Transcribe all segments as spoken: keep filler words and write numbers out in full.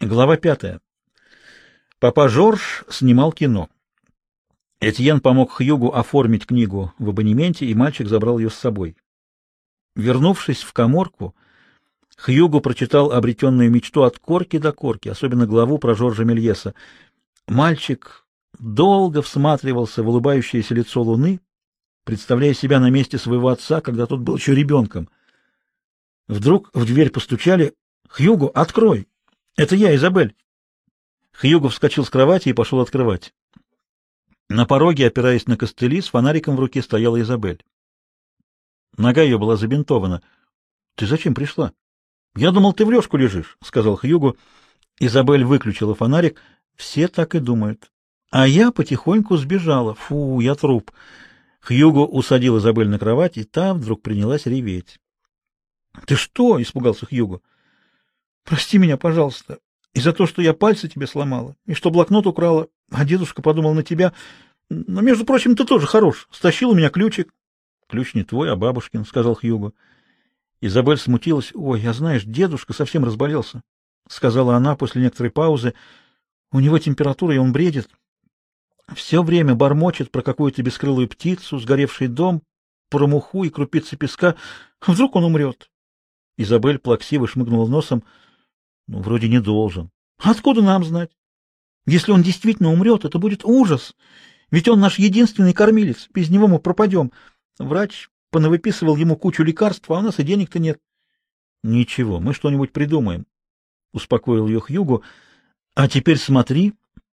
Глава пятая. Папа Жорж снимал кино. Этьен помог Хьюгу оформить книгу в абонементе, и мальчик забрал ее с собой. Вернувшись в каморку, Хьюгу прочитал обретенную мечту от корки до корки, особенно главу про Жоржа Мельеса. Мальчик долго всматривался в улыбающееся лицо луны, представляя себя на месте своего отца, когда тот был еще ребенком. Вдруг в дверь постучали. «Хьюгу, открой! Это я, Изабель!» Хьюгу вскочил с кровати и пошел открывать. На пороге, опираясь на костыли, с фонариком в руке стояла Изабель. Нога ее была забинтована. — Ты зачем пришла? — Я думал, ты в лёжку лежишь, — сказал Хьюгу. Изабель выключила фонарик. Все так и думают. А я потихоньку сбежала. Фу, я труп. Хьюгу усадил Изабель на кровать, и та вдруг принялась реветь. — Ты что? — испугался Хьюгу. — Прости меня, пожалуйста, и за то, что я пальцы тебе сломала, и что блокнот украла, а дедушка подумал на тебя. Но, между прочим, ты тоже хорош. Стащил у меня ключик. — Ключ не твой, а бабушкин, — сказал Хьюгу. Изабель смутилась. — Ой, я, знаешь, дедушка совсем разболелся, — сказала она после некоторой паузы. — У него температура, и он бредит. Все время бормочет про какую-то бескрылую птицу, сгоревший дом, про муху и крупицы песка. Вдруг он умрет? Изабель плаксиво шмыгнула носом. Ну, вроде не должен. Откуда нам знать? Если он действительно умрет, это будет ужас. Ведь он наш единственный кормилец. Без него мы пропадем. Врач понавыписывал ему кучу лекарств, а у нас и денег-то нет. Ничего, мы что-нибудь придумаем, — успокоил ее Хьюгу. А теперь смотри.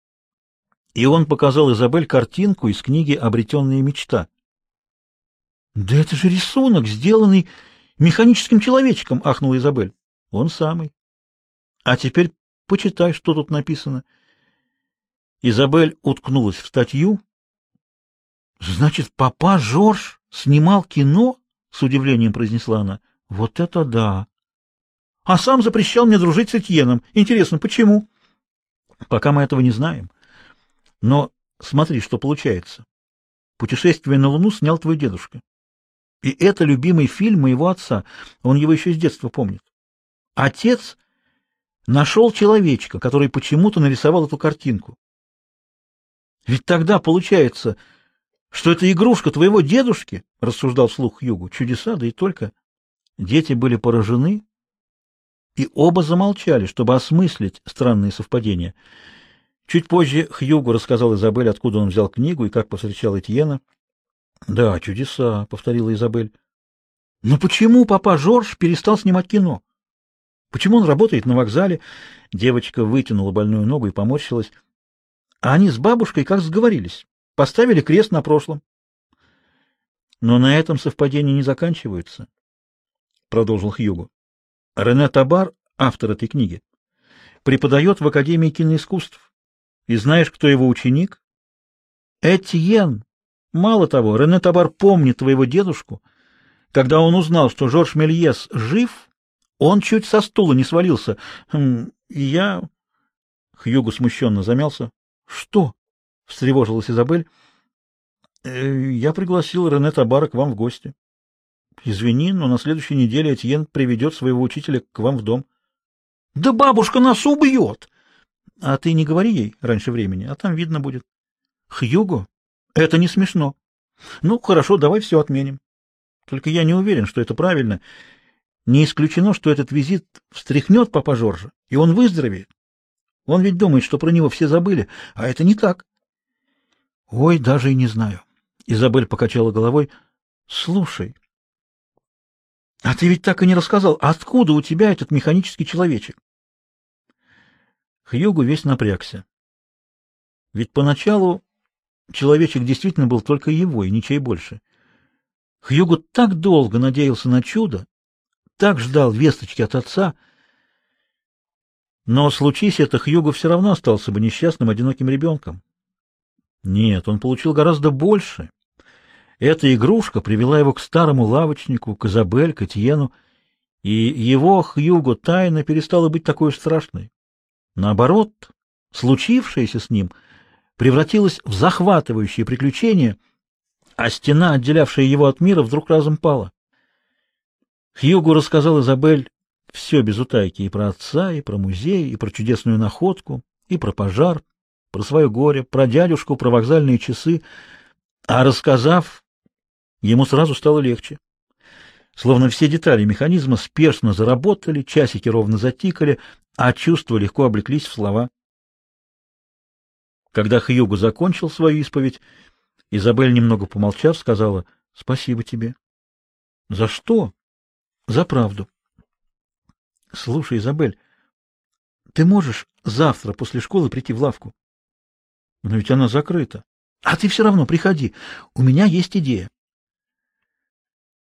И он показал Изабель картинку из книги «Обретенная мечта». Да это же рисунок, сделанный механическим человечком, — ахнула Изабель. Он самый. А теперь почитай, что тут написано. Изабель уткнулась в статью. Значит, папа Жорж снимал кино? С удивлением произнесла она. Вот это да! А сам запрещал мне дружить с Этьеном. Интересно, почему? Пока мы этого не знаем. Но смотри, что получается. «Путешествие на Луну» снял твой дедушка. И это любимый фильм моего отца. Он его еще с детства помнит. Отец нашел человечка, который почему-то нарисовал эту картинку. Ведь тогда получается, что это игрушка твоего дедушки, — рассуждал вслух Хьюгу. Чудеса, да и только. Дети были поражены, и оба замолчали, чтобы осмыслить странные совпадения. Чуть позже Хьюгу рассказал Изабель, откуда он взял книгу и как повстречал Этьена. — Да, чудеса, — повторила Изабель. — Но почему папа Жорж перестал снимать кино? Почему он работает на вокзале? Девочка вытянула больную ногу и поморщилась. А они с бабушкой как сговорились. Поставили крест на прошлом. Но на этом совпадения не заканчиваются, — продолжил Хьюгу. Рене Табар, автор этой книги, преподает в Академии киноискусств. И знаешь, кто его ученик? Этьен. Мало того, Рене Табар помнит твоего дедушку. Когда он узнал, что Жорж Мельес жив, он чуть со стула не свалился. Хм, и я... Хьюгу смущенно замялся. — Что? — встревожилась Изабель. «Э, — Я пригласил Рене Табара к вам в гости. — Извини, но на следующей неделе Этьен приведет своего учителя к вам в дом. — Да бабушка нас убьет! — А ты не говори ей раньше времени, а там видно будет. — Хьюгу, это не смешно. — Ну, хорошо, давай все отменим. Только я не уверен, что это правильно. Не исключено, что этот визит встряхнет папа Жоржа, и он выздоровеет. Он ведь думает, что про него все забыли, а это не так. — Ой, даже и не знаю. Изабель покачала головой. — Слушай, а ты ведь так и не рассказал, откуда у тебя этот механический человечек? Хьюгу весь напрягся. Ведь поначалу человечек действительно был только его и ничей больше. Хьюгу так долго надеялся на чудо, так ждал весточки от отца. Но случись это, Хьюгу все равно остался бы несчастным, одиноким ребенком. Нет, он получил гораздо больше. Эта игрушка привела его к старому лавочнику, к Изабель, к Этьену, и его, Хьюгу, тайна перестала быть такой уж страшной. Наоборот, случившееся с ним превратилось в захватывающее приключение, а стена, отделявшая его от мира, вдруг разом пала. Хьюгу рассказал Изабель Все без утайки, и про отца, и про музей, и про чудесную находку, и про пожар, про свое горе, про дядюшку, про вокзальные часы. А рассказав, ему сразу стало легче. Словно все детали механизма спешно заработали, часики ровно затикали, а чувства легко облеклись в слова. Когда Хьюго закончил свою исповедь, Изабель, немного помолчав, сказала: «Спасибо тебе». «За что?» «За правду». «Слушай, Изабель, ты можешь завтра после школы прийти в лавку?» «Но ведь она закрыта». «А ты все равно приходи. У меня есть идея.